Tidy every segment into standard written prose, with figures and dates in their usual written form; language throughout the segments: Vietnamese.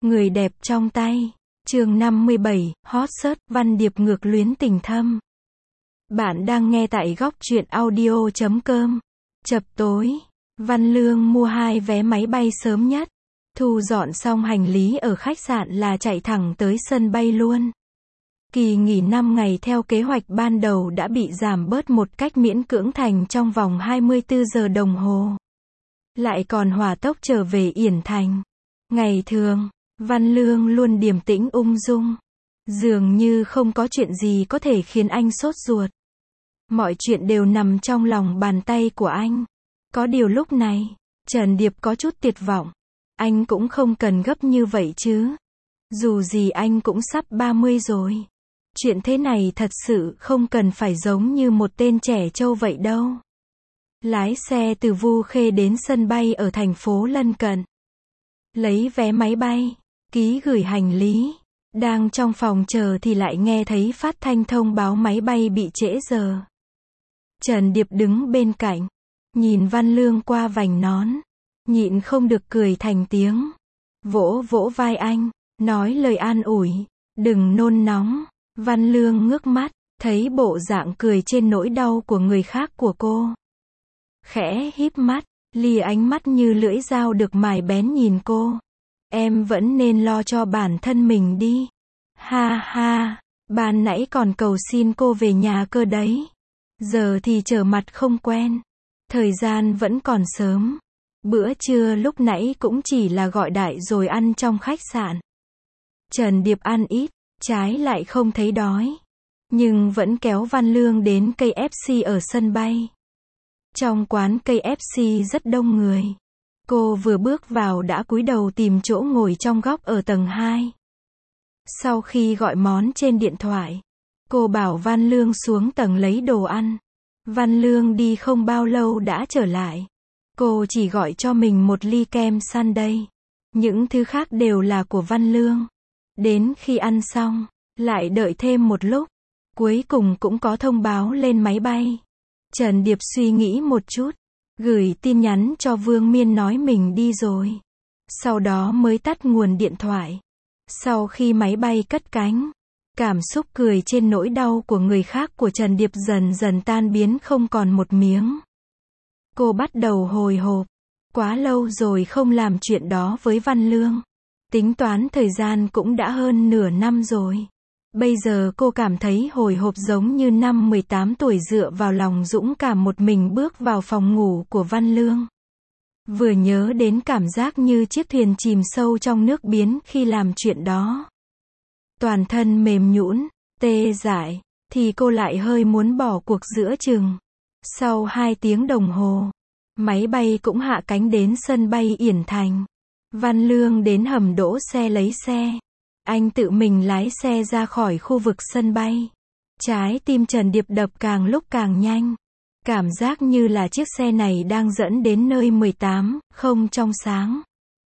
Người đẹp trong tay. Chương 57, hot search, Văn Điệp ngược luyến tình thâm. Bạn đang nghe tại góc truyện audio.com. Chập tối, Văn Lương mua 2 vé máy bay sớm nhất. Thu dọn xong hành lý ở khách sạn là chạy thẳng tới sân bay luôn. Kỳ nghỉ 5 ngày theo kế hoạch ban đầu đã bị giảm bớt một cách miễn cưỡng thành trong vòng 24 giờ đồng hồ. Lại còn hỏa tốc trở về Yển Thành. Ngày thường, Văn Lương luôn điềm tĩnh ung dung. Dường như không có chuyện gì có thể khiến anh sốt ruột. Mọi chuyện đều nằm trong lòng bàn tay của anh. Có điều lúc này, Trần Điệp có chút tuyệt vọng. Anh cũng không cần gấp như vậy chứ. Dù gì anh cũng sắp 30 rồi. Chuyện thế này thật sự không cần phải giống như một tên trẻ trâu vậy đâu. Lái xe từ Vu Khê đến sân bay ở thành phố lân cận. Lấy vé máy bay, ký gửi hành lý. Đang trong phòng chờ thì lại nghe thấy phát thanh thông báo máy bay bị trễ giờ. Trần Điệp đứng bên cạnh, nhìn Văn Lương qua vành nón, nhịn không được cười thành tiếng. Vỗ vỗ vai anh, nói lời an ủi, đừng nôn nóng. Văn Lương ngước mắt, thấy bộ dạng cười trên nỗi đau của người khác của cô. Khẽ híp mắt, lìa ánh mắt như lưỡi dao được mài bén nhìn cô. Em vẫn nên lo cho bản thân mình đi. Ha ha, ban nãy còn cầu xin cô về nhà cơ đấy. Giờ thì trở mặt không quen. Thời gian vẫn còn sớm. Bữa trưa lúc nãy cũng chỉ là gọi đại rồi ăn trong khách sạn. Trần Điệp ăn ít, trái lại không thấy đói. Nhưng vẫn kéo Văn Lương đến KFC ở sân bay. Trong quán KFC rất đông người. Cô vừa bước vào đã cúi đầu tìm chỗ ngồi trong góc ở tầng 2. Sau khi gọi món trên điện thoại, cô bảo Văn Lương xuống tầng lấy đồ ăn. Văn Lương đi không bao lâu đã trở lại. Cô chỉ gọi cho mình một ly kem sundae. Những thứ khác đều là của Văn Lương. Đến khi ăn xong, lại đợi thêm một lúc. Cuối cùng cũng có thông báo lên máy bay. Trần Điệp suy nghĩ một chút, gửi tin nhắn cho Vương Miên nói mình đi rồi. Sau đó mới tắt nguồn điện thoại. Sau khi máy bay cất cánh, cảm xúc cười trên nỗi đau của người khác của Trần Điệp dần dần tan biến không còn một miếng. Cô bắt đầu hồi hộp. Quá lâu rồi không làm chuyện đó với Văn Lương. Tính toán thời gian cũng đã hơn nửa năm rồi. Bây giờ cô cảm thấy hồi hộp giống như năm 18 tuổi dựa vào lòng dũng cảm một mình bước vào phòng ngủ của Văn Lương. Vừa nhớ đến cảm giác như chiếc thuyền chìm sâu trong nước biến khi làm chuyện đó. Toàn thân mềm nhũn, tê dại, thì cô lại hơi muốn bỏ cuộc giữa chừng. Sau 2 tiếng đồng hồ, máy bay cũng hạ cánh đến sân bay Yển Thành. Văn Lương đến hầm đỗ xe lấy xe. Anh tự mình lái xe ra khỏi khu vực sân bay. Trái tim Trần Điệp đập càng lúc càng nhanh. Cảm giác như là chiếc xe này đang dẫn đến nơi 18, không trong sáng.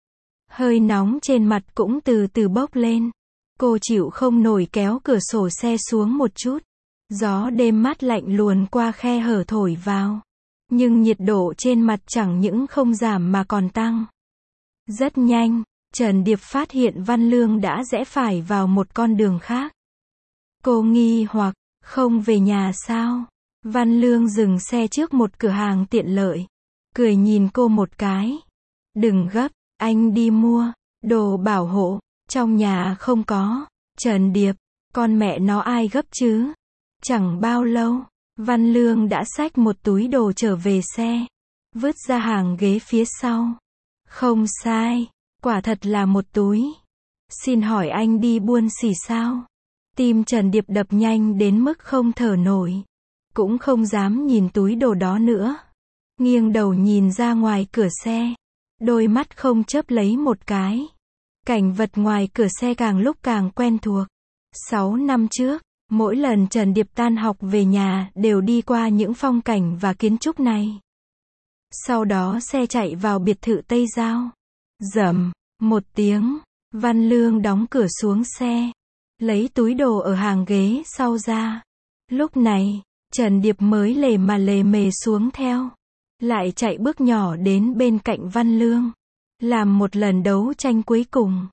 Hơi nóng trên mặt cũng từ từ bốc lên. Cô chịu không nổi kéo cửa sổ xe xuống một chút. Gió đêm mát lạnh luồn qua khe hở thổi vào. Nhưng nhiệt độ trên mặt chẳng những không giảm mà còn tăng. Rất nhanh, Trần Điệp phát hiện Văn Lương đã rẽ phải vào một con đường khác. Cô nghi hoặc, không về nhà sao? Văn Lương dừng xe trước một cửa hàng tiện lợi. Cười nhìn cô một cái. Đừng gấp, anh đi mua đồ bảo hộ, trong nhà không có. Trần Điệp, con mẹ nó ai gấp chứ? Chẳng bao lâu, Văn Lương đã xách một túi đồ trở về xe. Vứt ra hàng ghế phía sau. Không sai, quả thật là một túi. Xin hỏi anh đi buôn xỉ sao? Tim Trần Điệp đập nhanh đến mức không thở nổi. Cũng không dám nhìn túi đồ đó nữa. Nghiêng đầu nhìn ra ngoài cửa xe. Đôi mắt không chớp lấy một cái. Cảnh vật ngoài cửa xe càng lúc càng quen thuộc. 6 năm trước, mỗi lần Trần Điệp tan học về nhà đều đi qua những phong cảnh và kiến trúc này. Sau đó xe chạy vào biệt thự Tây Giao. Rầm, một tiếng, Văn Lương đóng cửa xuống xe. Lấy túi đồ ở hàng ghế sau ra. Lúc này, Trần Điệp mới lề mề xuống theo. Lại chạy bước nhỏ đến bên cạnh Văn Lương. Làm một lần đấu tranh cuối cùng.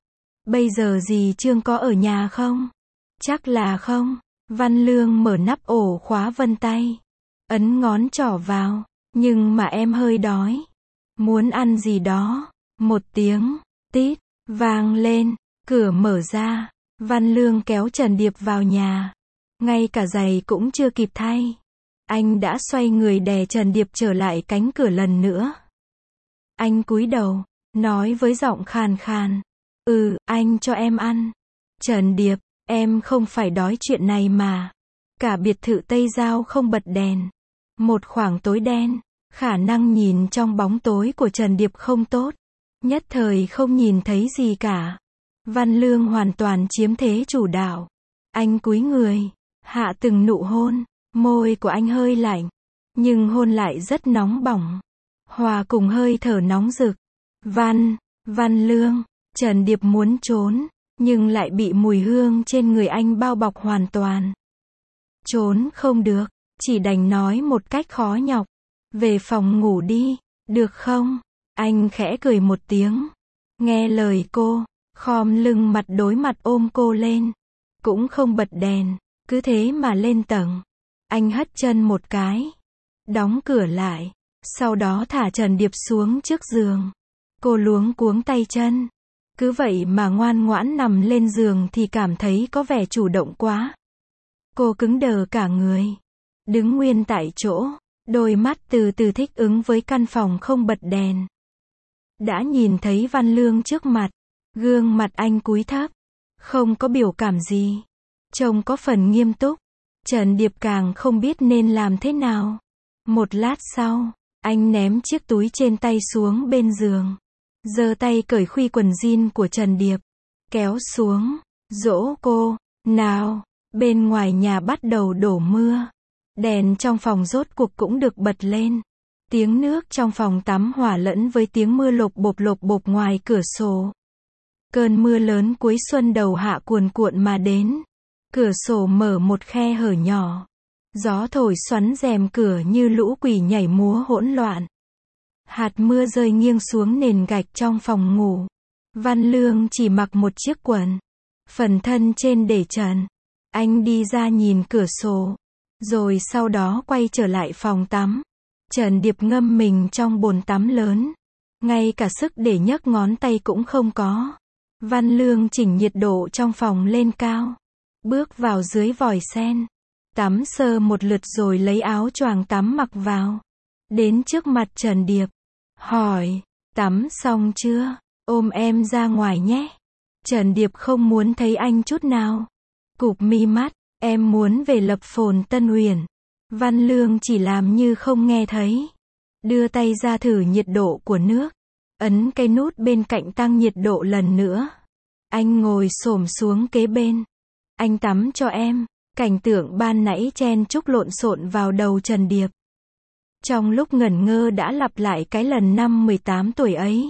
Bây giờ dì Trương có ở nhà không? Chắc là không. Văn Lương mở nắp ổ khóa vân tay. Ấn ngón trỏ vào. Nhưng mà em hơi đói. Muốn ăn gì đó. Một tiếng, tít, vang lên. Cửa mở ra. Văn Lương kéo Trần Điệp vào nhà. Ngay cả giày cũng chưa kịp thay. Anh đã xoay người đè Trần Điệp trở lại cánh cửa lần nữa. Anh cúi đầu, nói với giọng khàn khàn. Anh cho em ăn. Trần Điệp, em không phải đói chuyện này mà. Cả biệt thự Tây Giao không bật đèn. Một khoảng tối đen, khả năng nhìn trong bóng tối của Trần Điệp không tốt. Nhất thời không nhìn thấy gì cả. Văn Lương hoàn toàn chiếm thế chủ đạo. Anh cúi người, hạ từng nụ hôn. Môi của anh hơi lạnh, nhưng hôn lại rất nóng bỏng. Hòa cùng hơi thở nóng rực. Văn Lương, Trần Điệp muốn trốn, nhưng lại bị mùi hương trên người anh bao bọc hoàn toàn. Trốn không được, chỉ đành nói một cách khó nhọc. Về phòng ngủ đi, được không? Anh khẽ cười một tiếng. Nghe lời cô, khom lưng mặt đối mặt ôm cô lên. Cũng không bật đèn, cứ thế mà lên tầng. Anh hất chân một cái, đóng cửa lại, sau đó thả Trần Điệp xuống trước giường. Cô luống cuống tay chân. Cứ vậy mà ngoan ngoãn nằm lên giường thì cảm thấy có vẻ chủ động quá. Cô cứng đờ cả người, đứng nguyên tại chỗ, đôi mắt từ từ thích ứng với căn phòng không bật đèn. Đã nhìn thấy Văn Lương trước mặt, gương mặt anh cúi thấp, không có biểu cảm gì, trông có phần nghiêm túc. Trần Điệp càng không biết nên làm thế nào. Một lát sau, anh ném chiếc túi trên tay xuống bên giường. Giơ tay cởi khuy quần jean của Trần Điệp. Kéo xuống, dỗ cô. Nào, bên ngoài nhà bắt đầu đổ mưa. Đèn trong phòng rốt cuộc cũng được bật lên. Tiếng nước trong phòng tắm hòa lẫn với tiếng mưa lộp bộp ngoài cửa sổ. Cơn mưa lớn cuối xuân đầu hạ cuồn cuộn mà đến. Cửa sổ mở một khe hở nhỏ. Gió thổi xoắn rèm cửa như lũ quỷ nhảy múa hỗn loạn. Hạt mưa rơi nghiêng xuống nền gạch trong phòng ngủ. Văn Lương chỉ mặc một chiếc quần. Phần thân trên để trần. Anh đi ra nhìn cửa sổ. Rồi sau đó quay trở lại phòng tắm. Trần Điệp ngâm mình trong bồn tắm lớn. Ngay cả sức để nhấc ngón tay cũng không có. Văn Lương chỉnh nhiệt độ trong phòng lên cao. Bước vào dưới vòi sen. Tắm sơ một lượt rồi lấy áo choàng tắm mặc vào. Đến trước mặt Trần Điệp. Hỏi, tắm xong chưa? Ôm em ra ngoài nhé. Trần Điệp không muốn thấy anh chút nào. Cụp mi mắt, em muốn về lập phồn Tân Uyển. Văn Lương chỉ làm như không nghe thấy. Đưa tay ra thử nhiệt độ của nước. Ấn cái nút bên cạnh tăng nhiệt độ lần nữa. Anh ngồi xổm xuống kế bên. Anh tắm cho em. Cảnh tượng ban nãy chen chúc lộn xộn vào đầu Trần Điệp. Trong lúc ngẩn ngơ đã lặp lại cái lần năm 18 tuổi ấy.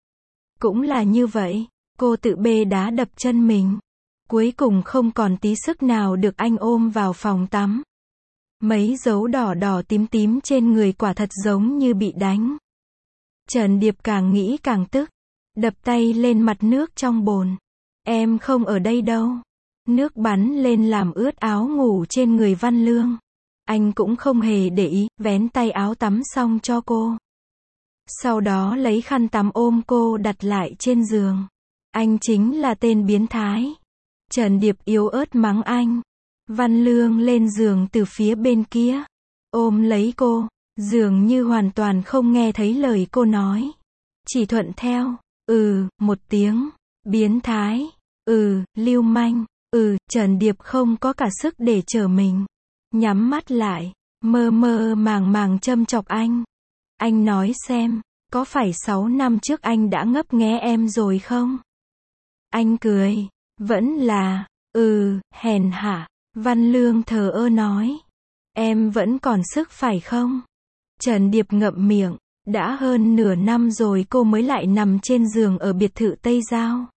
Cũng là như vậy, cô tự bê đá đập chân mình. Cuối cùng không còn tí sức nào được anh ôm vào phòng tắm. Mấy dấu đỏ đỏ tím tím trên người quả thật giống như bị đánh. Trần Điệp càng nghĩ càng tức. Đập tay lên mặt nước trong bồn. Em không ở đây đâu. Nước bắn lên làm ướt áo ngủ trên người Văn Lương. Anh cũng không hề để ý, vén tay áo tắm xong cho cô. Sau đó lấy khăn tắm ôm cô đặt lại trên giường. Anh chính là tên biến thái. Trần Điệp yếu ớt mắng anh. Văn Lương lên giường từ phía bên kia. Ôm lấy cô, dường như hoàn toàn không nghe thấy lời cô nói. Chỉ thuận theo, một tiếng, biến thái, lưu manh, Trần Điệp không có cả sức để chờ mình. Nhắm mắt lại, mơ mơ màng màng châm chọc anh. Anh nói xem, có phải 6 năm trước anh đã ngấp nghé em rồi không? Anh cười, vẫn là, hèn hạ. Văn Lương thờ ơ nói. Em vẫn còn sức phải không? Trần Điệp ngậm miệng, đã hơn nửa năm rồi cô mới lại nằm trên giường ở biệt thự Tây Giao.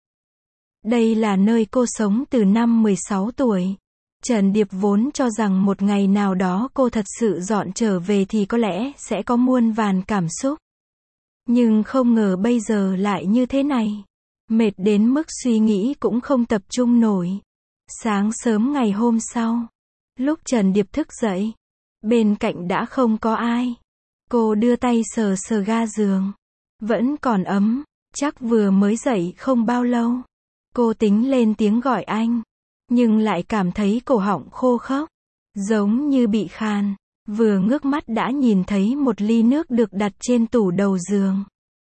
Đây là nơi cô sống từ năm 16 tuổi. Trần Điệp vốn cho rằng một ngày nào đó cô thật sự dọn trở về thì có lẽ sẽ có muôn vàn cảm xúc. Nhưng không ngờ bây giờ lại như thế này. Mệt đến mức suy nghĩ cũng không tập trung nổi. Sáng sớm ngày hôm sau, lúc Trần Điệp thức dậy, bên cạnh đã không có ai. Cô đưa tay sờ sờ ga giường. Vẫn còn ấm, chắc vừa mới dậy không bao lâu. Cô tính lên tiếng gọi anh, nhưng lại cảm thấy cổ họng khô khốc, giống như bị khàn. Vừa ngước mắt đã nhìn thấy một ly nước được đặt trên tủ đầu giường.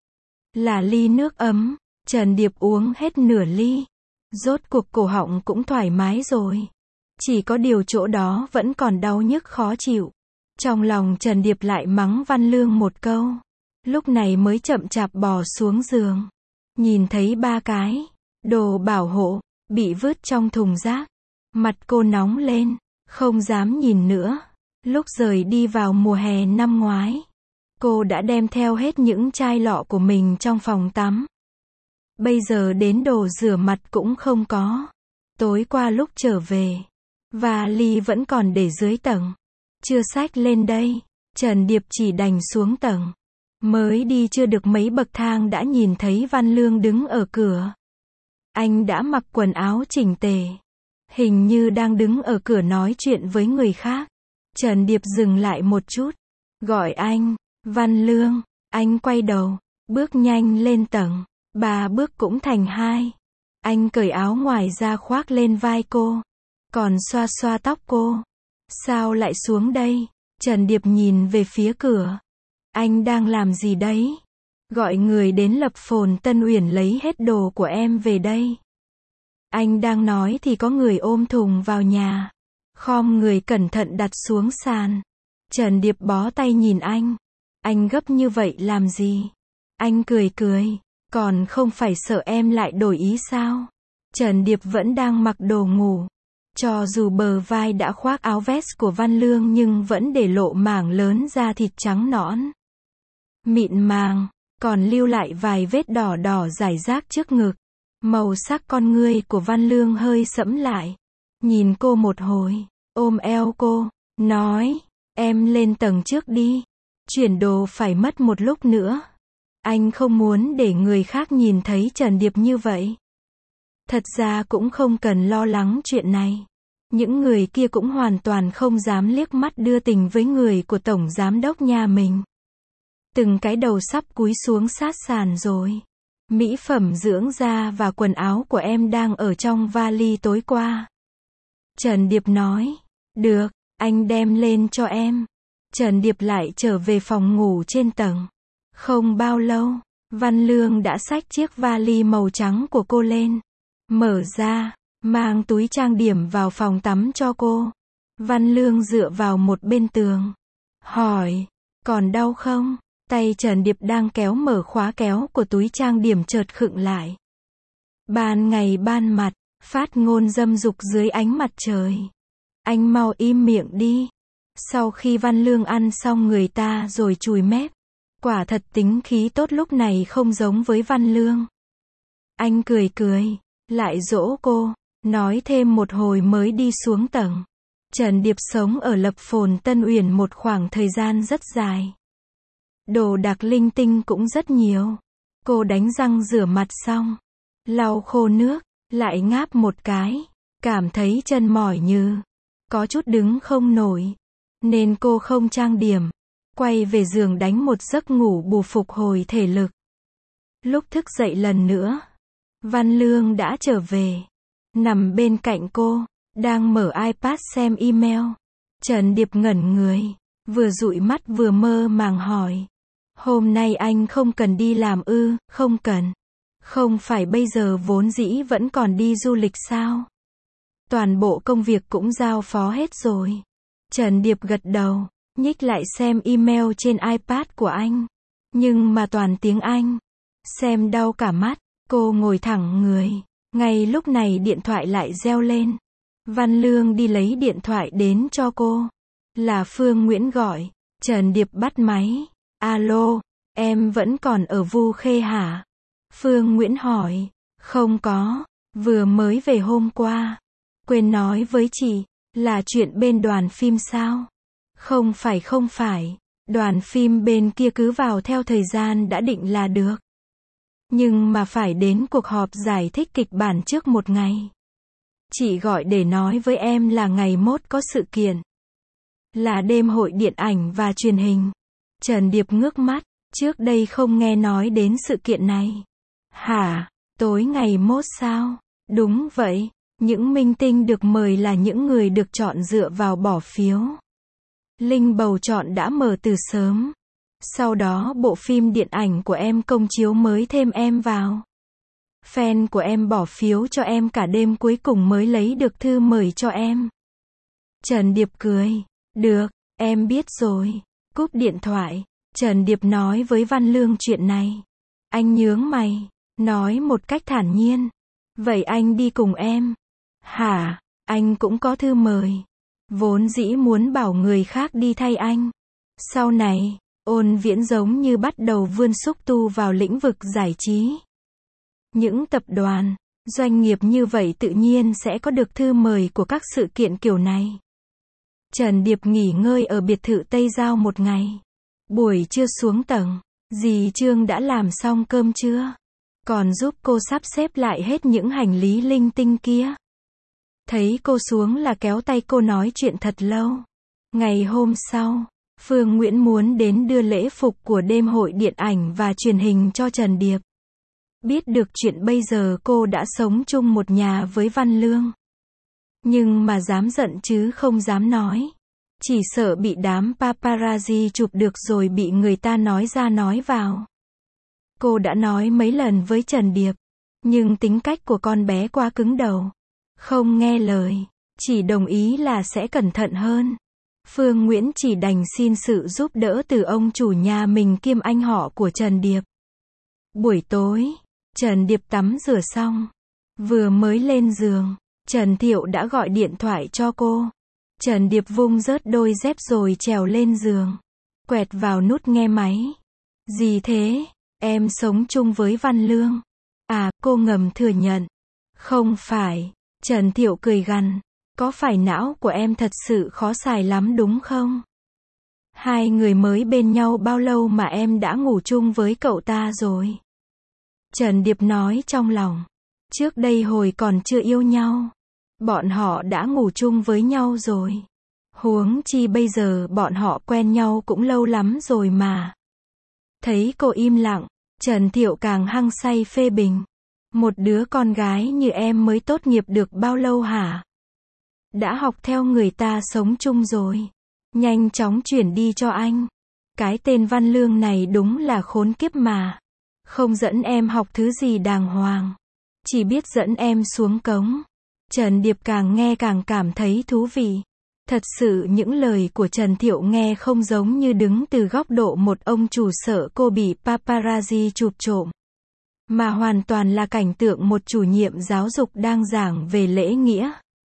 Là ly nước ấm. Trần Điệp uống hết nửa ly. Rốt cuộc cổ họng cũng thoải mái rồi. Chỉ có điều chỗ đó vẫn còn đau nhức khó chịu. Trong lòng Trần Điệp lại mắng Văn Lương một câu. Lúc này mới chậm chạp bò xuống giường. Nhìn thấy 3 cái đồ bảo hộ bị vứt trong thùng rác. Mặt cô nóng lên, không dám nhìn nữa. Lúc rời đi vào mùa hè năm ngoái, cô đã đem theo hết những chai lọ của mình trong phòng tắm. Bây giờ đến đồ rửa mặt cũng không có. Tối qua lúc trở về, vali vẫn còn để dưới tầng. Chưa xách lên đây. Trần Điệp chỉ đành xuống tầng. Mới đi chưa được mấy bậc thang đã nhìn thấy Văn Lương đứng ở cửa. Anh đã mặc quần áo chỉnh tề. Hình như đang đứng ở cửa nói chuyện với người khác. Trần Điệp dừng lại một chút. Gọi anh, Văn Lương. Anh quay đầu, bước nhanh lên tầng. 3 bước cũng thành 2. Anh cởi áo ngoài ra khoác lên vai cô. Còn xoa xoa tóc cô. Sao lại xuống đây? Trần Điệp nhìn về phía cửa. Anh đang làm gì đấy? Gọi người đến Lập Phồn Tân Uyển lấy hết đồ của em về đây. Anh đang nói thì có người ôm thùng vào nhà. Khom người cẩn thận đặt xuống sàn. Trần Điệp bó tay nhìn anh. Anh gấp như vậy làm gì? Anh cười cười. Còn không phải sợ em lại đổi ý sao? Trần Điệp vẫn đang mặc đồ ngủ. Cho dù bờ vai đã khoác áo vest của Văn Lương nhưng vẫn để lộ mảng lớn da thịt trắng nõn. Mịn màng, còn lưu lại vài vết đỏ đỏ rải rác trước ngực. Màu sắc con ngươi của Văn Lương hơi sẫm lại. Nhìn cô một hồi, ôm eo cô, nói, em lên tầng trước đi. Chuyển đồ phải mất một lúc nữa. Anh không muốn để người khác nhìn thấy Trần Điệp như vậy. Thật ra cũng không cần lo lắng chuyện này. Những người kia cũng hoàn toàn không dám liếc mắt đưa tình với người của tổng giám đốc nhà mình. Từng cái đầu sắp cúi xuống sát sàn rồi. Mỹ phẩm dưỡng da và quần áo của em đang ở trong vali tối qua. Trần Điệp nói, được, anh đem lên cho em. Trần Điệp lại trở về phòng ngủ trên tầng. Không bao lâu, Văn Lương đã xách chiếc vali màu trắng của cô lên. Mở ra, mang túi trang điểm vào phòng tắm cho cô. Văn Lương dựa vào một bên tường. Hỏi, còn đau không? Tay Trần Điệp đang kéo mở khóa kéo của túi trang điểm chợt khựng lại. Ban ngày ban mặt, phát ngôn dâm dục dưới ánh mặt trời. Anh mau im miệng đi. Sau khi Văn Lương ăn xong người ta rồi chùi mép. Quả thật tính khí tốt lúc này không giống với Văn Lương. Anh cười cười, lại dỗ cô, nói thêm một hồi mới đi xuống tầng. Trần Điệp sống ở Lập Phồn Tân Uyển một khoảng thời gian rất dài. Đồ đạc linh tinh cũng rất nhiều. Cô đánh răng rửa mặt xong, lau khô nước, lại ngáp một cái, cảm thấy chân mỏi như có chút đứng không nổi, nên cô không trang điểm, quay về giường đánh một giấc ngủ bù phục hồi thể lực. Lúc thức dậy lần nữa, Văn Lương đã trở về, nằm bên cạnh cô, đang mở iPad xem email. Trần Điệp ngẩn người, vừa dụi mắt vừa mơ màng hỏi. Hôm nay anh không cần đi làm ư? Không cần. Không phải bây giờ vốn dĩ vẫn còn đi du lịch sao? Toàn bộ công việc cũng giao phó hết rồi. Trần Điệp gật đầu, nhích lại xem email trên iPad của anh. Nhưng mà toàn tiếng Anh. Xem đau cả mắt, cô ngồi thẳng người. Ngay lúc này điện thoại lại reo lên. Văn Lương đi lấy điện thoại đến cho cô. Là Phương Nguyễn gọi. Trần Điệp bắt máy. Alo, em vẫn còn ở Vu Khê hả? Phương Nguyễn hỏi. Không có, vừa mới về hôm qua. Quên nói với chị, là chuyện bên đoàn phim sao? Không phải, đoàn phim bên kia cứ vào theo thời gian đã định là được. Nhưng mà phải đến cuộc họp giải thích kịch bản trước một ngày. Chị gọi để nói với em là ngày mốt có sự kiện. Là đêm hội điện ảnh và truyền hình. Trần Điệp ngước mắt, trước đây không nghe nói đến sự kiện này. Hả, tối ngày mốt sao? Đúng vậy, những minh tinh được mời là những người được chọn dựa vào bỏ phiếu. Link bầu chọn đã mở từ sớm. Sau đó bộ phim điện ảnh của em công chiếu mới thêm em vào. Fan của em bỏ phiếu cho em cả đêm cuối cùng mới lấy được thư mời cho em. Trần Điệp cười. Được, em biết rồi. Cúp điện thoại, Trần Điệp nói với Văn Lương chuyện này. Anh nhướng mày, nói một cách thản nhiên. Vậy anh đi cùng em. Hả, anh cũng có thư mời. Vốn dĩ muốn bảo người khác đi thay anh. Sau này, Ôn Viễn giống như bắt đầu vươn xúc tu vào lĩnh vực giải trí. Những tập đoàn, doanh nghiệp như vậy tự nhiên sẽ có được thư mời của các sự kiện kiểu này. Trần Điệp nghỉ ngơi ở biệt thự Tây Giao một ngày. Buổi trưa xuống tầng, dì Trương đã làm xong cơm trưa. Còn giúp cô sắp xếp lại hết những hành lý linh tinh kia. Thấy cô xuống là kéo tay cô nói chuyện thật lâu. Ngày hôm sau, Phương Nguyễn muốn đến đưa lễ phục của đêm hội điện ảnh và truyền hình cho Trần Điệp. Biết được chuyện bây giờ cô đã sống chung một nhà với Văn Lương. Nhưng mà dám giận chứ không dám nói. Chỉ sợ bị đám paparazzi chụp được rồi bị người ta nói ra nói vào. Cô đã nói mấy lần với Trần Điệp. Nhưng tính cách của con bé quá cứng đầu. Không nghe lời. Chỉ đồng ý là sẽ cẩn thận hơn. Phương Nguyễn chỉ đành xin sự giúp đỡ từ ông chủ nhà mình kiêm anh họ của Trần Điệp. Buổi tối, Trần Điệp tắm rửa xong. Vừa mới lên giường, Trần Thiệu đã gọi điện thoại cho cô. Trần Điệp vung rớt đôi dép rồi trèo lên giường. Quẹt vào nút nghe máy. Gì thế? Em sống chung với Văn Lương. À, cô ngầm thừa nhận. Không phải. Trần Thiệu cười gằn. Có phải não của em thật sự khó xài lắm đúng không? Hai người mới bên nhau bao lâu mà em đã ngủ chung với cậu ta rồi? Trần Điệp nói trong lòng. Trước đây hồi còn chưa yêu nhau, bọn họ đã ngủ chung với nhau rồi. Huống chi bây giờ bọn họ quen nhau cũng lâu lắm rồi mà. Thấy cô im lặng, Trần Thiệu càng hăng say phê bình. Một đứa con gái như em mới tốt nghiệp được bao lâu hả? Đã học theo người ta sống chung rồi. Nhanh chóng chuyển đi cho anh. Cái tên Văn Lương này đúng là khốn kiếp mà. Không dẫn em học thứ gì đàng hoàng. Chỉ biết dẫn em xuống cống. Trần Điệp càng nghe càng cảm thấy thú vị. Thật sự những lời của Trần Thiệu nghe không giống như đứng từ góc độ một ông chủ sợ cô bị paparazzi chụp trộm. Mà hoàn toàn là cảnh tượng một chủ nhiệm giáo dục đang giảng về lễ nghĩa.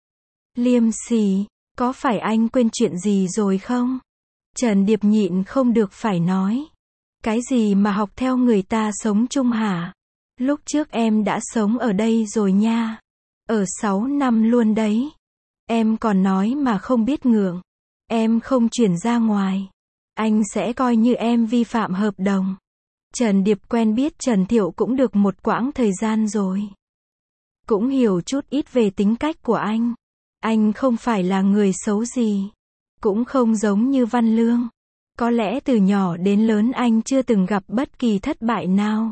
Liêm sỉ, có phải anh quên chuyện gì rồi không? Trần Điệp nhịn không được phải nói. Cái gì mà học theo người ta sống chung hả? Lúc trước em đã sống ở đây rồi nha. Ở 6 năm luôn đấy. Em còn nói mà không biết ngượng. Em không chuyển ra ngoài. Anh sẽ coi như em vi phạm hợp đồng. Trần Điệp quen biết Trần Thiệu cũng được một quãng thời gian rồi. Cũng hiểu chút ít về tính cách của anh. Anh không phải là người xấu gì. Cũng không giống như Văn Lương. Có lẽ từ nhỏ đến lớn anh chưa từng gặp bất kỳ thất bại nào.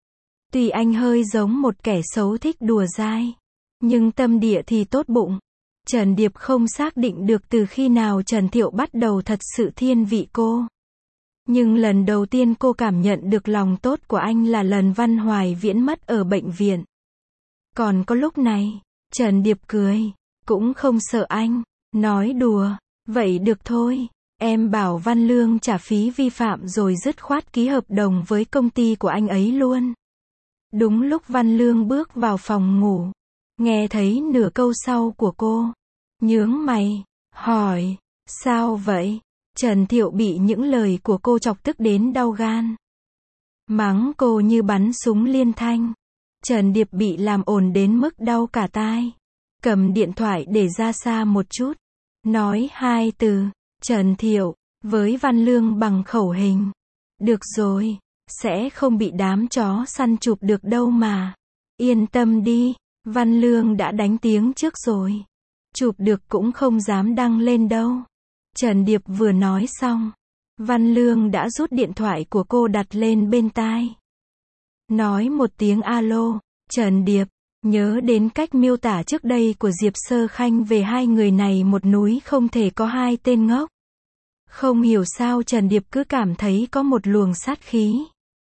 Tuy anh hơi giống một kẻ xấu thích đùa dai. Nhưng tâm địa thì tốt bụng. Trần Điệp không xác định được từ khi nào Trần Thiệu bắt đầu thật sự thiên vị cô. Nhưng lần đầu tiên cô cảm nhận được lòng tốt của anh là lần Văn Hoài Viễn mất ở bệnh viện. Còn có lúc này, Trần Điệp cười. Cũng không sợ anh. Nói đùa. Vậy được thôi. Em bảo Văn Lương trả phí vi phạm rồi dứt khoát ký hợp đồng với công ty của anh ấy luôn. Đúng lúc Văn Lương bước vào phòng ngủ. Nghe thấy nửa câu sau của cô. Nhướng mày. Hỏi. Sao vậy? Trần Thiệu bị những lời của cô chọc tức đến đau gan. Mắng cô như bắn súng liên thanh. Trần Điệp bị làm ồn đến mức đau cả tai. Cầm điện thoại để ra xa một chút. Nói 2 từ. Trần Thiệu. Với Văn Lương bằng khẩu hình. Được rồi. Sẽ không bị đám chó săn chụp được đâu mà. Yên tâm đi, Văn Lương đã đánh tiếng trước rồi. Chụp được cũng không dám đăng lên đâu. Trần Điệp vừa nói xong, Văn Lương đã rút điện thoại của cô đặt lên bên tai. Nói một tiếng alo, Trần Điệp, nhớ đến cách miêu tả trước đây của Diệp Sơ Khanh về hai người này, một núi không thể có hai tên ngốc. Không hiểu sao Trần Điệp cứ cảm thấy có một luồng sát khí.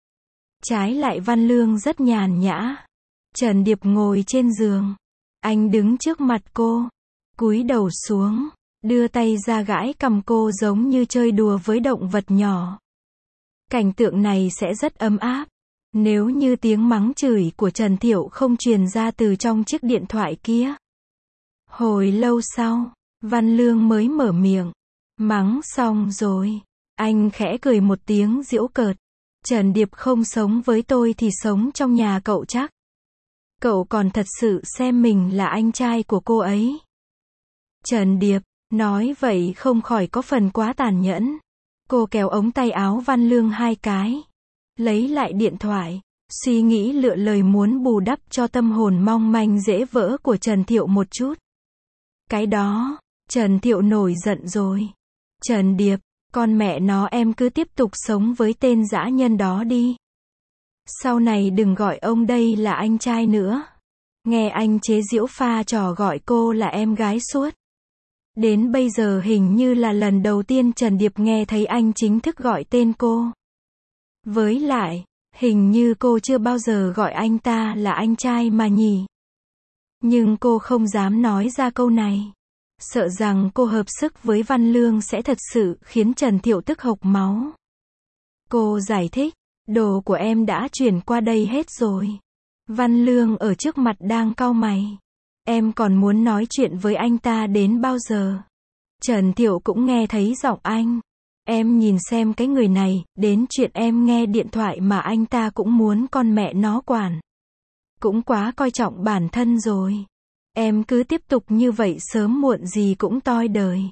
Trái lại Văn Lương rất nhàn nhã. Trần Điệp ngồi trên giường. Anh đứng trước mặt cô, cúi đầu xuống, đưa tay ra gãi cằm cô giống như chơi đùa với động vật nhỏ. Cảnh tượng này sẽ rất ấm áp. Nếu như tiếng mắng chửi của Trần Thiệu không truyền ra từ trong chiếc điện thoại kia. Hồi lâu sau, Văn Lương mới mở miệng. Mắng xong rồi. Anh khẽ cười một tiếng giễu cợt. Trần Điệp không sống với tôi thì sống trong nhà cậu chắc. Cậu còn thật sự xem mình là anh trai của cô ấy. Trần Điệp, nói vậy không khỏi có phần quá tàn nhẫn. Cô kéo ống tay áo Văn Lương hai cái. Lấy lại điện thoại. Suy nghĩ lựa lời muốn bù đắp cho tâm hồn mong manh dễ vỡ của Trần Thiệu một chút. Cái đó, Trần Thiệu nổi giận rồi. Trần Điệp, con mẹ nó em cứ tiếp tục sống với tên dã nhân đó đi. Sau này đừng gọi ông đây là anh trai nữa. Nghe anh chế giễu pha trò gọi cô là em gái suốt. Đến bây giờ hình như là lần đầu tiên Trần Điệp nghe thấy anh chính thức gọi tên cô. Với lại, hình như cô chưa bao giờ gọi anh ta là anh trai mà nhỉ. Nhưng cô không dám nói ra câu này. Sợ rằng cô hợp sức với Văn Lương sẽ thật sự khiến Trần Thiệu tức hộc máu. Cô giải thích, đồ của em đã chuyển qua đây hết rồi. Văn Lương ở trước mặt đang cau mày. Em còn muốn nói chuyện với anh ta đến bao giờ? Trần Thiệu cũng nghe thấy giọng anh. Em nhìn xem cái người này, đến chuyện em nghe điện thoại mà anh ta cũng muốn con mẹ nó quản. Cũng quá coi trọng bản thân rồi. Em cứ tiếp tục như vậy sớm muộn gì cũng toi đời.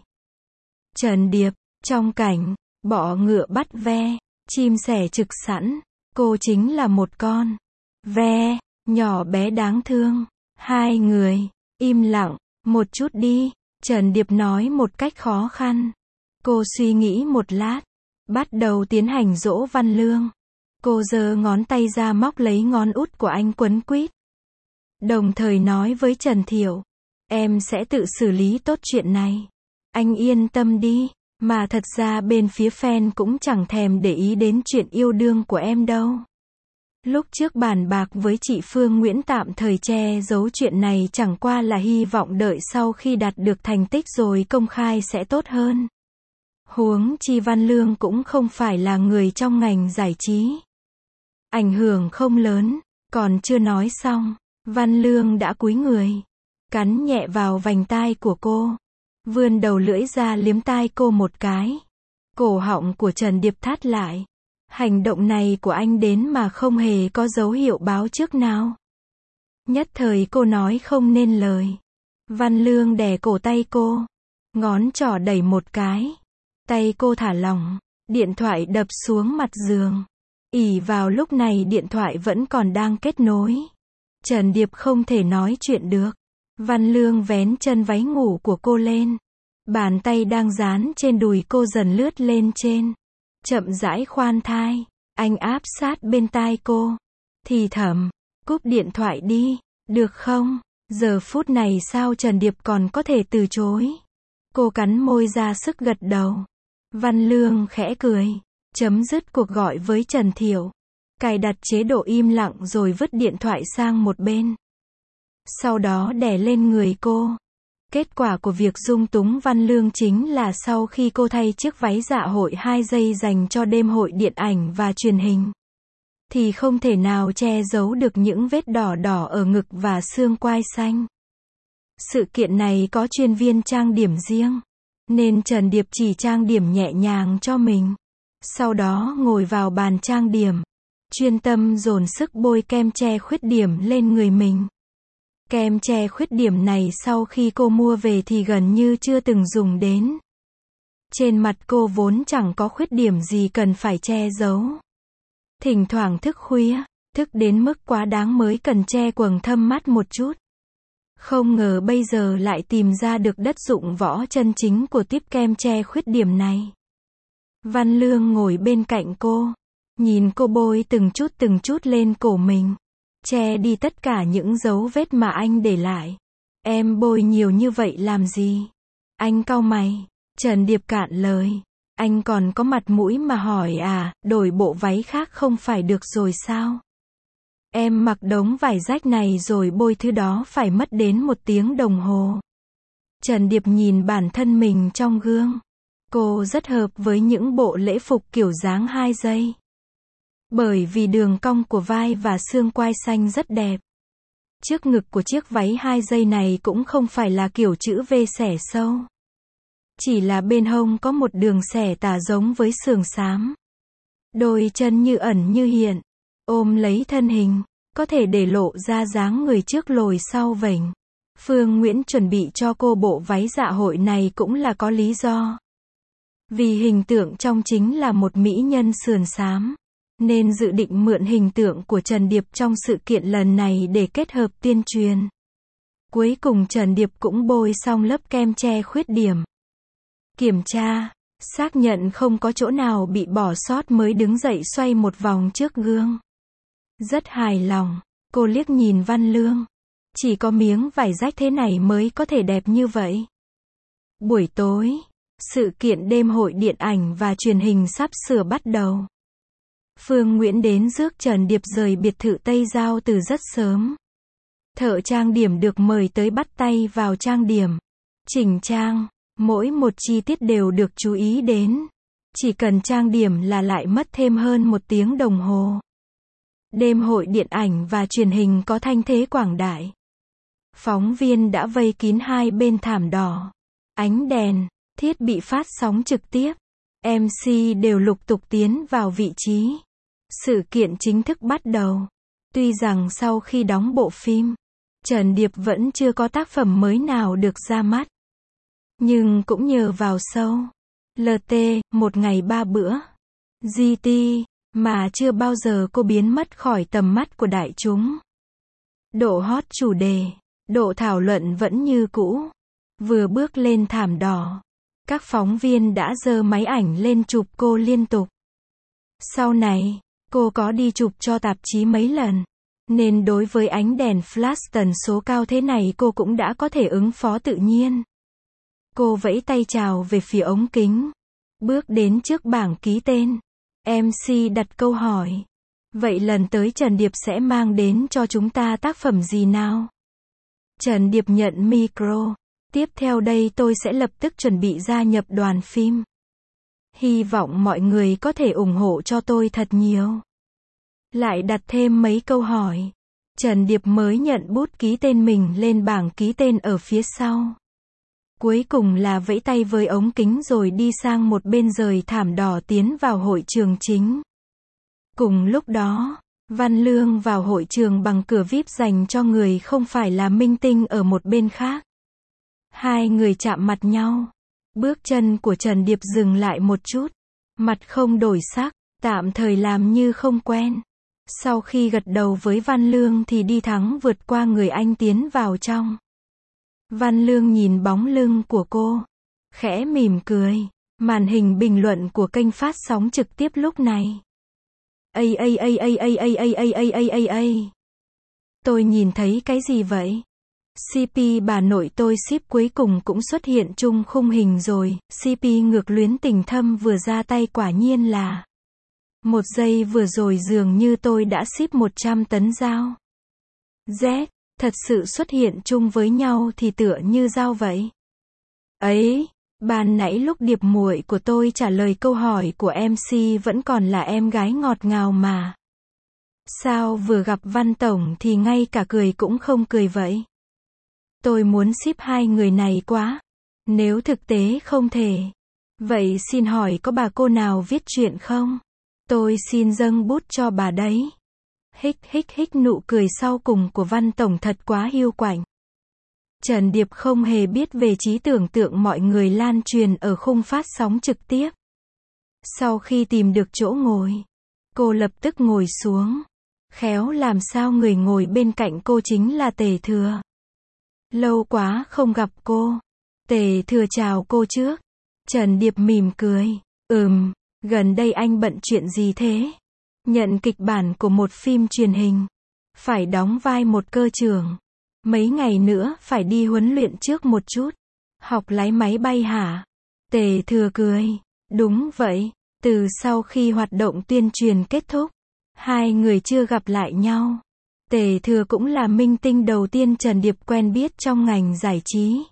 Trần Điệp, trong cảnh, bọ ngựa bắt ve, chim sẻ trực sẵn, cô chính là một con ve, nhỏ bé đáng thương. Hai người, im lặng, một chút đi, Trần Điệp nói một cách khó khăn. Cô suy nghĩ một lát, bắt đầu tiến hành dỗ Văn Lương. Cô giơ ngón tay ra móc lấy ngón út của anh quấn quýt. Đồng thời nói với Trần Thiệu, em sẽ tự xử lý tốt chuyện này. Anh yên tâm đi, mà thật ra bên phía fan cũng chẳng thèm để ý đến chuyện yêu đương của em đâu. Lúc trước bàn bạc với chị Phương Nguyễn tạm thời che giấu chuyện này chẳng qua là hy vọng đợi sau khi đạt được thành tích rồi công khai sẽ tốt hơn. Huống chi Văn Lương cũng không phải là người trong ngành giải trí. Ảnh hưởng không lớn, còn chưa nói xong, Văn Lương đã cúi người, cắn nhẹ vào vành tai của cô, vươn đầu lưỡi ra liếm tai cô một cái. Cổ họng của Trần Điệp thắt lại. Hành động này của anh đến mà không hề có dấu hiệu báo trước nào. Nhất thời cô nói không nên lời. Văn Lương đè cổ tay cô, ngón trỏ đẩy một cái. Tay cô thả lỏng, điện thoại đập xuống mặt giường. Ỷ vào lúc này điện thoại vẫn còn đang kết nối. Trần Điệp không thể nói chuyện được. Văn Lương vén chân váy ngủ của cô lên. Bàn tay đang dán trên đùi cô dần lướt lên trên. Chậm rãi khoan thai. Anh áp sát bên tai cô. Thì thầm, cúp điện thoại đi, được không? Giờ phút này sao Trần Điệp còn có thể từ chối? Cô cắn môi ra sức gật đầu. Văn Lương khẽ cười. Chấm dứt cuộc gọi với Trần Thiệu. Cài đặt chế độ im lặng rồi vứt điện thoại sang một bên. Sau đó đè lên người cô. Kết quả của việc dung túng Văn Lương chính là sau khi cô thay chiếc váy dạ hội 2 giây dành cho đêm hội điện ảnh và truyền hình, thì không thể nào che giấu được những vết đỏ đỏ ở ngực và xương quai xanh. Sự kiện này có chuyên viên trang điểm riêng, nên Trần Điệp chỉ trang điểm nhẹ nhàng cho mình. Sau đó ngồi vào bàn trang điểm, chuyên tâm dồn sức bôi kem che khuyết điểm lên người mình. Kem che khuyết điểm này sau khi cô mua về thì gần như chưa từng dùng đến. Trên mặt cô vốn chẳng có khuyết điểm gì cần phải che giấu. Thỉnh thoảng thức khuya, thức đến mức quá đáng mới cần che quầng thâm mắt một chút. Không ngờ bây giờ lại tìm ra được đất dụng võ chân chính của tiếp kem che khuyết điểm này. Văn Lương ngồi bên cạnh cô, nhìn cô bôi từng chút lên cổ mình, che đi tất cả những dấu vết mà anh để lại. Em bôi nhiều như vậy làm gì? Anh cau mày. Trần Điệp cạn lời. Anh còn có mặt mũi mà hỏi à, đổi bộ váy khác không phải được rồi sao? Em mặc đống vải rách này rồi bôi thứ đó phải mất đến 1 tiếng đồng hồ. Trần Điệp nhìn bản thân mình trong gương. Cô rất hợp với những bộ lễ phục kiểu dáng 2 giây. Bởi vì đường cong của vai và xương quai xanh rất đẹp. Trước ngực của chiếc váy 2 giây này cũng không phải là kiểu chữ V xẻ sâu. Chỉ là bên hông có một đường xẻ tả giống với sườn xám. Đôi chân như ẩn như hiện, ôm lấy thân hình, có thể để lộ ra dáng người trước lồi sau vểnh. Phương Nguyễn chuẩn bị cho cô bộ váy dạ hội này cũng là có lý do. Vì hình tượng trong chính là một mỹ nhân sườn xám, nên dự định mượn hình tượng của Trần Điệp trong sự kiện lần này để kết hợp tuyên truyền. Cuối cùng Trần Điệp cũng bôi xong lớp kem che khuyết điểm. Kiểm tra, xác nhận không có chỗ nào bị bỏ sót mới đứng dậy xoay một vòng trước gương. Rất hài lòng, cô liếc nhìn Văn Lương. Chỉ có miếng vải rách thế này mới có thể đẹp như vậy. Buổi tối, sự kiện đêm hội điện ảnh và truyền hình sắp sửa bắt đầu. Phương Nguyễn đến rước Trần Điệp rời biệt thự Tây Giao từ rất sớm. Thợ trang điểm được mời tới bắt tay vào trang điểm, chỉnh trang, mỗi một chi tiết đều được chú ý đến. Chỉ cần trang điểm là lại mất thêm hơn 1 tiếng đồng hồ. Đêm hội điện ảnh và truyền hình có thanh thế quảng đại. Phóng viên đã vây kín hai bên thảm đỏ. Ánh đèn, thiết bị phát sóng trực tiếp, MC đều lục tục tiến vào vị trí. Sự kiện chính thức bắt đầu. Tuy rằng sau khi đóng bộ phim, Trần Điệp vẫn chưa có tác phẩm mới nào được ra mắt. Nhưng cũng nhờ vào show LT, 1 ngày 3 bữa, GT, mà chưa bao giờ cô biến mất khỏi tầm mắt của đại chúng. Độ hot chủ đề, độ thảo luận vẫn như cũ. Vừa bước lên thảm đỏ, các phóng viên đã giơ máy ảnh lên chụp cô liên tục. Sau này, cô có đi chụp cho tạp chí mấy lần, nên đối với ánh đèn flash tần số cao thế này cô cũng đã có thể ứng phó tự nhiên. Cô vẫy tay chào về phía ống kính, bước đến trước bảng ký tên. MC đặt câu hỏi. Vậy lần tới Trần Điệp sẽ mang đến cho chúng ta tác phẩm gì nào? Trần Điệp nhận micro. Tiếp theo đây tôi sẽ lập tức chuẩn bị gia nhập đoàn phim. Hy vọng mọi người có thể ủng hộ cho tôi thật nhiều. Lại đặt thêm mấy câu hỏi. Trần Điệp mới nhận bút ký tên mình lên bảng ký tên ở phía sau. Cuối cùng là vẫy tay với ống kính rồi đi sang một bên rời thảm đỏ tiến vào hội trường chính. Cùng lúc đó, Văn Lương vào hội trường bằng cửa VIP dành cho người không phải là minh tinh ở một bên khác. Hai người chạm mặt nhau. Bước chân của Trần Điệp dừng lại một chút. Mặt không đổi sắc, tạm thời làm như không quen. Sau khi gật đầu với Văn Lương thì đi thẳng vượt qua người anh tiến vào trong. Văn Lương nhìn bóng lưng của cô, khẽ mỉm cười. Màn hình bình luận của kênh phát sóng trực tiếp lúc này. Tôi nhìn thấy cái gì vậy? CP bà nội tôi ship cuối cùng cũng xuất hiện chung khung hình rồi. CP ngược luyến tình thâm vừa ra tay quả nhiên là. 1 giây vừa rồi dường như tôi đã ship 100 tấn dao. Z, thật sự xuất hiện chung với nhau thì tựa như dao vậy. Ấy, ban nãy lúc Điệp muội của tôi trả lời câu hỏi của MC vẫn còn là em gái ngọt ngào mà. Sao vừa gặp Văn Tổng thì ngay cả cười cũng không cười vậy? Tôi muốn ship hai người này quá. Nếu thực tế không thể, vậy xin hỏi có bà cô nào viết chuyện không? Tôi xin dâng bút cho bà đấy. Nụ cười sau cùng của Văn Tổng thật quá hiu quạnh. Trần Điệp không hề biết về trí tưởng tượng mọi người lan truyền ở khung phát sóng trực tiếp. Sau khi tìm được chỗ ngồi, Cô lập tức ngồi xuống. Khéo làm sao người ngồi bên cạnh cô chính là Tề Thừa. Lâu quá không gặp cô. Tề Thừa chào cô trước. Trần Điệp mỉm cười. Gần đây anh bận chuyện gì thế? Nhận kịch bản của một phim truyền hình. Phải đóng vai một cơ trưởng. Mấy ngày nữa phải đi huấn luyện trước một chút. Học lái máy bay hả? Tề Thừa cười. Đúng vậy. Từ sau khi hoạt động tuyên truyền kết thúc, hai người chưa gặp lại nhau. Tề Thừa cũng là minh tinh đầu tiên Trần Điệp quen biết trong ngành giải trí.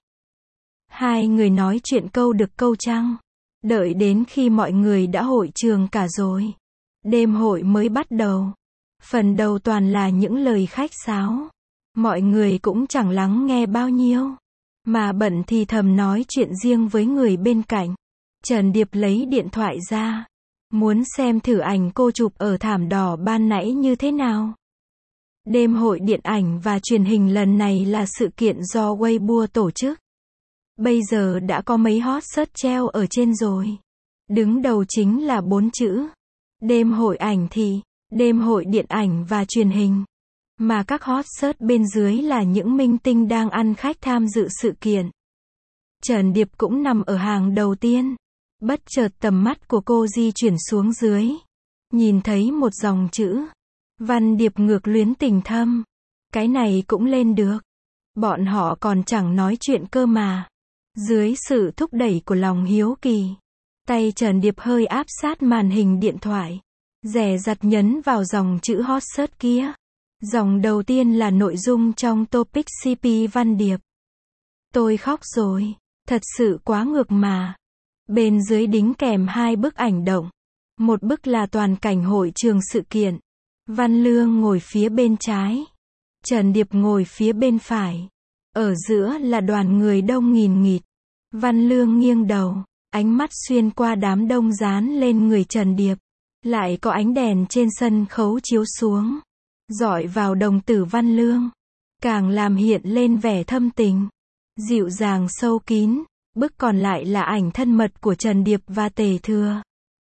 Hai người nói chuyện câu được câu trăng. Đợi đến khi mọi người đã hội trường cả rồi. Đêm hội mới bắt đầu. Phần đầu toàn là những lời khách sáo. Mọi người cũng chẳng lắng nghe bao nhiêu. Mà bận thì thầm nói chuyện riêng với người bên cạnh. Trần Điệp lấy điện thoại ra. Muốn xem thử ảnh cô chụp ở thảm đỏ ban nãy như thế nào. Đêm hội điện ảnh và truyền hình lần này là sự kiện do Weibo tổ chức. Bây giờ đã có mấy hot search treo ở trên rồi. Đứng đầu chính là 4 chữ. Đêm hội ảnh thì, đêm hội điện ảnh và truyền hình. Mà các hot search bên dưới là những minh tinh đang ăn khách tham dự sự kiện. Trần Điệp cũng nằm ở hàng đầu tiên. Bất chợt tầm mắt của cô di chuyển xuống dưới. Nhìn thấy một dòng chữ. Văn điệp ngược luyến tình thâm. Cái này cũng lên được. Bọn họ còn chẳng nói chuyện cơ mà. Dưới sự thúc đẩy của lòng hiếu kỳ. Tay Trần Điệp hơi áp sát màn hình điện thoại. Dè dặt nhấn vào dòng chữ hot search kia. Dòng đầu tiên là nội dung trong topic CP Văn Điệp. Tôi khóc rồi. Thật sự quá ngược mà. Bên dưới đính kèm hai bức ảnh động. Một bức là toàn cảnh hội trường sự kiện. Văn Lương ngồi phía bên trái. Trần Điệp ngồi phía bên phải. Ở giữa là đoàn người đông nghìn nghịt. Văn Lương nghiêng đầu. Ánh mắt xuyên qua đám đông dán lên người Trần Điệp. Lại có ánh đèn trên sân khấu chiếu xuống. Rọi vào đồng tử Văn Lương. Càng làm hiện lên vẻ thâm tình. Dịu dàng sâu kín. Bức còn lại là ảnh thân mật của Trần Điệp và Tề Thừa.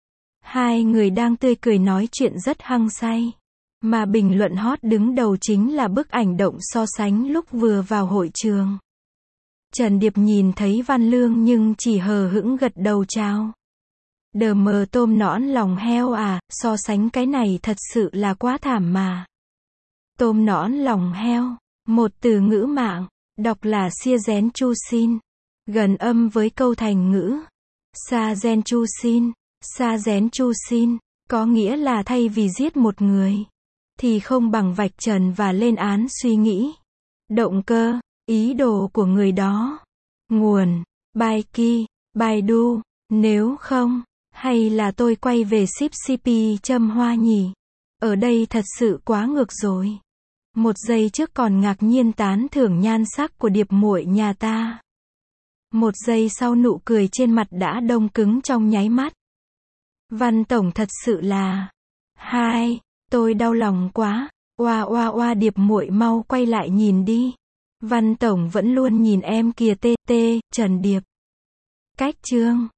Hai người đang tươi cười nói chuyện rất hăng say. Mà bình luận hot đứng đầu chính là bức ảnh động so sánh lúc vừa vào hội trường. Trần Điệp nhìn thấy Văn Lương nhưng chỉ hờ hững gật đầu chào. Đờ mờ tôm nõn lòng heo à, so sánh cái này thật sự là quá thảm mà. Tôm nõn lòng heo, một từ ngữ mạng, đọc là Sia Gen Chu Sin. Gần âm với câu thành ngữ Sa Gen Chu Sin, Sa Gen Chu Sin, có nghĩa là thay vì giết một người, thì không bằng vạch trần và lên án suy nghĩ, động cơ, ý đồ của người đó. Nguồn, Baiki, Baidu, nếu không, hay là tôi quay về ship CP châm hoa nhỉ? Ở đây thật sự quá ngược rồi. Một giây trước còn ngạc nhiên tán thưởng nhan sắc của điệp muội nhà ta. Một giây sau nụ cười trên mặt đã đông cứng trong nháy mắt. Văn tổng thật sự là... Hai, tôi đau lòng quá. Oa oa oa điệp muội mau quay lại nhìn đi. Văn tổng vẫn luôn nhìn em kìa tê tê, Trần Điệp. Cách chương.